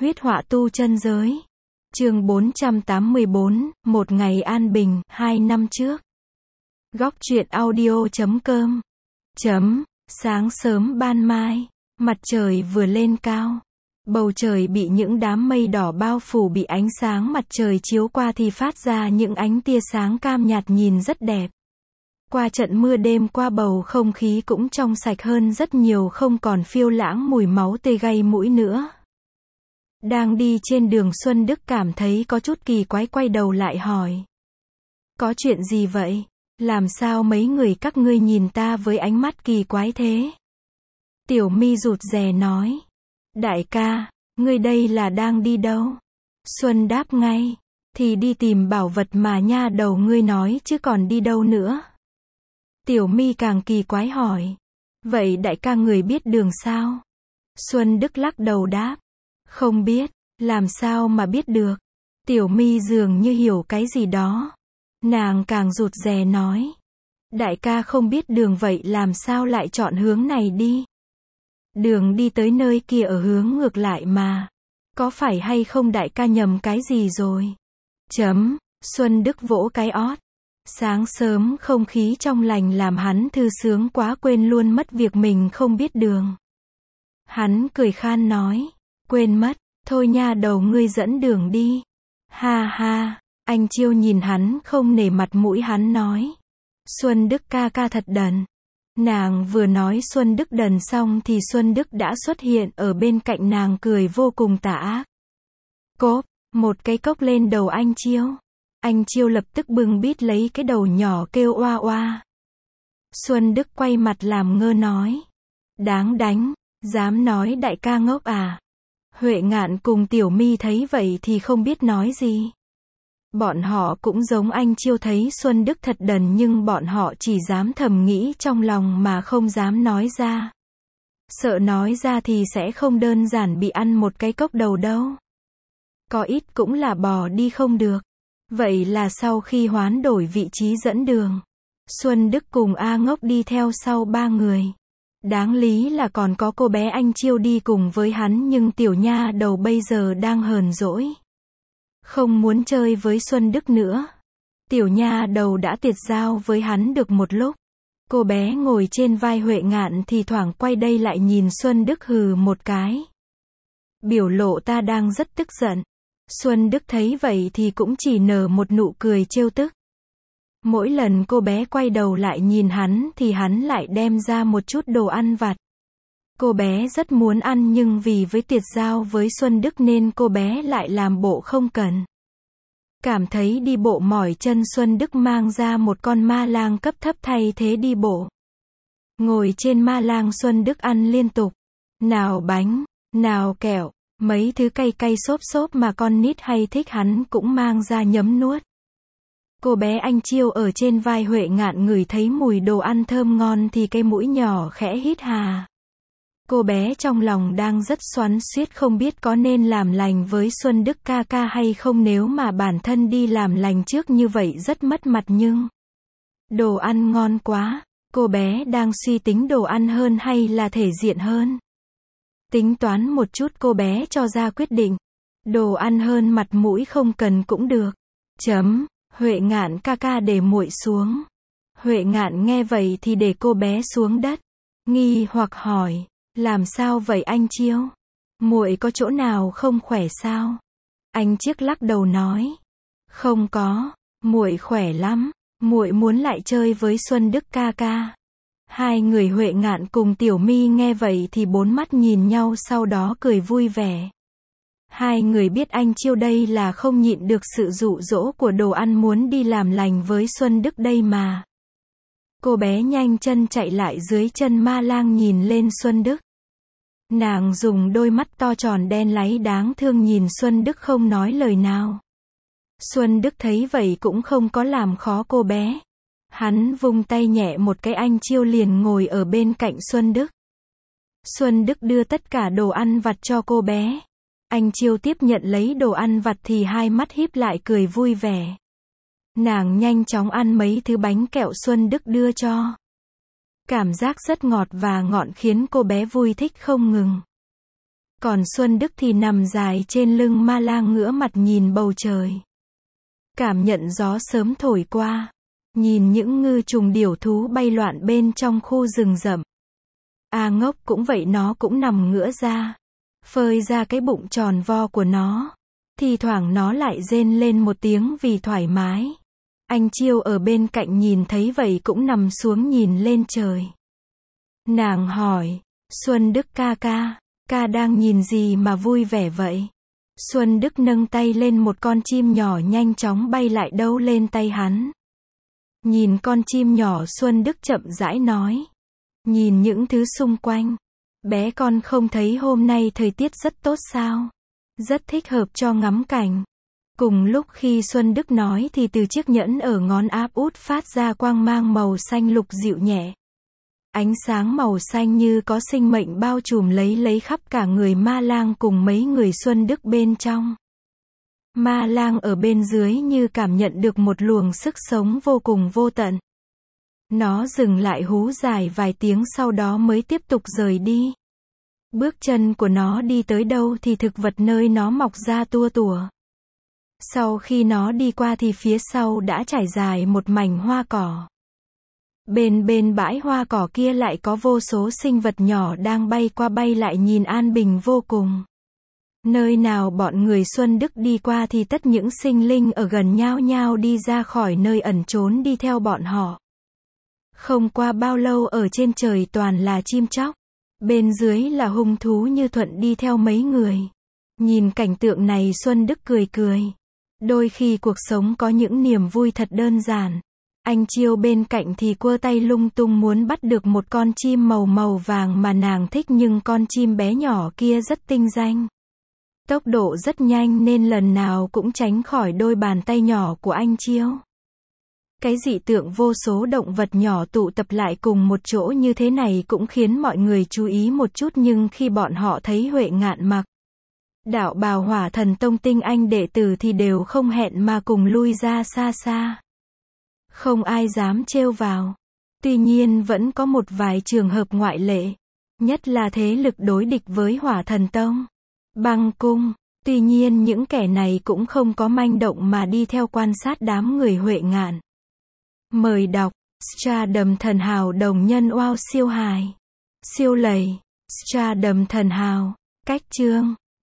Huyết họa tu chân giới. Chương 484, một ngày an bình, 2 năm trước. Góc truyện audio.com. Sáng sớm ban mai, mặt trời vừa lên cao. Bầu trời bị những đám mây đỏ bao phủ, bị ánh sáng mặt trời chiếu qua thì phát ra những ánh tia sáng cam nhạt nhìn rất đẹp. Qua trận mưa đêm qua, bầu không khí cũng trong sạch hơn rất nhiều, không còn phiêu lãng mùi máu tươi gây mũi nữa. Đang đi trên đường, Xuân Đức cảm thấy có chút kỳ quái, quay đầu lại hỏi. Có chuyện gì vậy? Làm sao mấy người các ngươi nhìn ta với ánh mắt kỳ quái thế? Tiểu My rụt rè nói. Đại ca, ngươi đây là đang đi đâu? Xuân đáp ngay. Thì đi tìm bảo vật mà nha đầu ngươi nói chứ còn đi đâu nữa? Tiểu My càng kỳ quái hỏi. Vậy đại ca người biết đường sao? Xuân Đức lắc đầu đáp. Không biết, làm sao mà biết được? Tiểu My dường như hiểu cái gì đó. Nàng càng rụt rè nói. Đại ca không biết đường vậy làm sao lại chọn hướng này đi? Đường đi tới nơi kia ở hướng ngược lại mà. Có phải hay không đại ca nhầm cái gì rồi? Xuân Đức vỗ cái ót. Sáng sớm không khí trong lành làm hắn thư sướng quá, quên luôn mất việc mình không biết đường. Hắn cười khan nói. Quên mất, thôi nha đầu ngươi dẫn đường đi. Ha ha, anh Chiêu nhìn hắn không nể mặt mũi, hắn nói. Xuân Đức ca ca thật đần. Nàng vừa nói Xuân Đức đần xong thì Xuân Đức đã xuất hiện ở bên cạnh nàng, cười vô cùng tà ác. Cốp, một cái cốc lên đầu anh Chiêu. Anh Chiêu lập tức bưng bít lấy cái đầu nhỏ kêu oa oa. Xuân Đức quay mặt làm ngơ nói. Đáng đánh, dám nói đại ca ngốc à? Huệ Ngạn cùng Tiểu My thấy vậy thì không biết nói gì. Bọn họ cũng giống anh Chiêu, thấy Xuân Đức thật đần nhưng bọn họ chỉ dám thầm nghĩ trong lòng mà không dám nói ra. Sợ nói ra thì sẽ không đơn giản bị ăn một cái cốc đầu đâu. Có ít cũng là bỏ đi không được. Vậy là sau khi hoán đổi vị trí dẫn đường, Xuân Đức cùng A Ngốc đi theo sau ba người. Đáng lý là còn có cô bé anh Chiêu đi cùng với hắn, nhưng tiểu nha đầu bây giờ đang hờn dỗi, không muốn chơi với Xuân Đức nữa. Tiểu nha đầu đã tiệt giao với hắn được một lúc. Cô bé ngồi trên vai Huệ Ngạn thì thoảng quay đây lại nhìn Xuân Đức hừ một cái. Biểu lộ ta đang rất tức giận. Xuân Đức thấy vậy thì cũng chỉ nở một nụ cười trêu tức. Mỗi lần cô bé quay đầu lại nhìn hắn thì hắn lại đem ra một chút đồ ăn vặt. Cô bé rất muốn ăn nhưng vì với tiệt giao với Xuân Đức nên cô bé lại làm bộ không cần. Cảm thấy đi bộ mỏi chân, Xuân Đức mang ra một con ma lang cấp thấp thay thế đi bộ. Ngồi trên ma lang, Xuân Đức ăn liên tục. Nào bánh, nào kẹo, mấy thứ cay cay xốp xốp mà con nít hay thích hắn cũng mang ra nhấm nuốt. Cô bé anh Chiêu ở trên vai Huệ Ngạn ngửi thấy mùi đồ ăn thơm ngon thì cái mũi nhỏ khẽ hít hà. Cô bé trong lòng đang rất xoắn xuýt không biết có nên làm lành với Xuân Đức ca ca hay không, nếu mà bản thân đi làm lành trước như vậy rất mất mặt, nhưng đồ ăn ngon quá, cô bé đang suy tính đồ ăn hơn hay là thể diện hơn. Tính toán một chút cô bé cho ra quyết định. Đồ ăn hơn mặt mũi không cần cũng được. Huệ Ngạn ca ca để muội xuống. Huệ Ngạn nghe vậy thì để cô bé xuống đất. Nghi hoặc hỏi. Làm sao vậy anh Chiêu? Muội có chỗ nào không khỏe sao? Anh Chiếc lắc đầu nói. Không có, muội khỏe lắm. Muội muốn lại chơi với Xuân Đức ca ca. Hai người Huệ Ngạn cùng Tiểu My nghe vậy thì bốn mắt nhìn nhau, sau đó cười vui vẻ. Hai người biết anh Chiêu đây là không nhịn được sự dụ dỗ của đồ ăn, muốn đi làm lành với Xuân Đức đây mà. Cô bé nhanh chân chạy lại dưới chân ma lang nhìn lên Xuân Đức. Nàng dùng đôi mắt to tròn đen láy đáng thương nhìn Xuân Đức không nói lời nào. Xuân Đức thấy vậy cũng không có làm khó cô bé. Hắn vung tay nhẹ một cái, anh Chiêu liền ngồi ở bên cạnh Xuân Đức. Xuân Đức đưa tất cả đồ ăn vặt cho cô bé. Anh Chiêu tiếp nhận lấy đồ ăn vặt thì hai mắt híp lại cười vui vẻ. Nàng nhanh chóng ăn mấy thứ bánh kẹo Xuân Đức đưa cho. Cảm giác rất ngọt và ngọt khiến cô bé vui thích không ngừng. Còn Xuân Đức thì nằm dài trên lưng ma lang ngửa mặt nhìn bầu trời. Cảm nhận gió sớm thổi qua. Nhìn những ngư trùng điểu thú bay loạn bên trong khu rừng rậm. A Ngốc cũng vậy, nó cũng nằm ngửa ra. Phơi ra cái bụng tròn vo của nó. Thì thoảng nó lại rên lên một tiếng vì thoải mái. Anh Chiêu ở bên cạnh nhìn thấy vậy cũng nằm xuống nhìn lên trời. Nàng hỏi, Xuân Đức ca ca đang nhìn gì mà vui vẻ vậy? Xuân Đức nâng tay lên, một con chim nhỏ nhanh chóng bay lại đâu lên tay hắn. Nhìn con chim nhỏ, Xuân Đức chậm rãi nói. Nhìn những thứ xung quanh. Bé con không thấy hôm nay thời tiết rất tốt sao? Rất thích hợp cho ngắm cảnh. Cùng lúc khi Xuân Đức nói thì từ chiếc nhẫn ở ngón áp út phát ra quang mang màu xanh lục dịu nhẹ. Ánh sáng màu xanh như có sinh mệnh bao trùm lấy khắp cả người ma lang cùng mấy người Xuân Đức bên trong. Ma lang ở bên dưới như cảm nhận được một luồng sức sống vô cùng vô tận. Nó dừng lại hú dài vài tiếng sau đó mới tiếp tục rời đi. Bước chân của nó đi tới đâu thì thực vật nơi nó mọc ra tua tủa. Sau khi nó đi qua thì phía sau đã trải dài một mảnh hoa cỏ. Bên bãi hoa cỏ kia lại có vô số sinh vật nhỏ đang bay qua bay lại nhìn an bình vô cùng. Nơi nào bọn người Xuân Đức đi qua thì tất những sinh linh ở gần nhao nhao đi ra khỏi nơi ẩn trốn đi theo bọn họ. Không qua bao lâu ở trên trời toàn là chim chóc. Bên dưới là hung thú như Thuận đi theo mấy người. Nhìn cảnh tượng này Xuân Đức cười cười. Đôi khi cuộc sống có những niềm vui thật đơn giản. Anh Chiêu bên cạnh thì quơ tay lung tung muốn bắt được một con chim màu vàng mà nàng thích, nhưng con chim bé nhỏ kia rất tinh danh. Tốc độ rất nhanh nên lần nào cũng tránh khỏi đôi bàn tay nhỏ của anh Chiêu. Cái dị tượng vô số động vật nhỏ tụ tập lại cùng một chỗ như thế này cũng khiến mọi người chú ý một chút, nhưng khi bọn họ thấy Huệ Ngạn mặc đạo bào Hỏa Thần Tông tinh anh đệ tử thì đều không hẹn mà cùng lui ra xa xa. Không ai dám trêu vào. Tuy nhiên vẫn có một vài trường hợp ngoại lệ. Nhất là thế lực đối địch với Hỏa Thần Tông, Băng Cung. Tuy nhiên những kẻ này cũng không có manh động mà đi theo quan sát đám người Huệ Ngạn. Mời đọc Stardom Thần Hào đồng nhân wow siêu hài. Siêu lầy. Stardom Thần Hào. Cách chương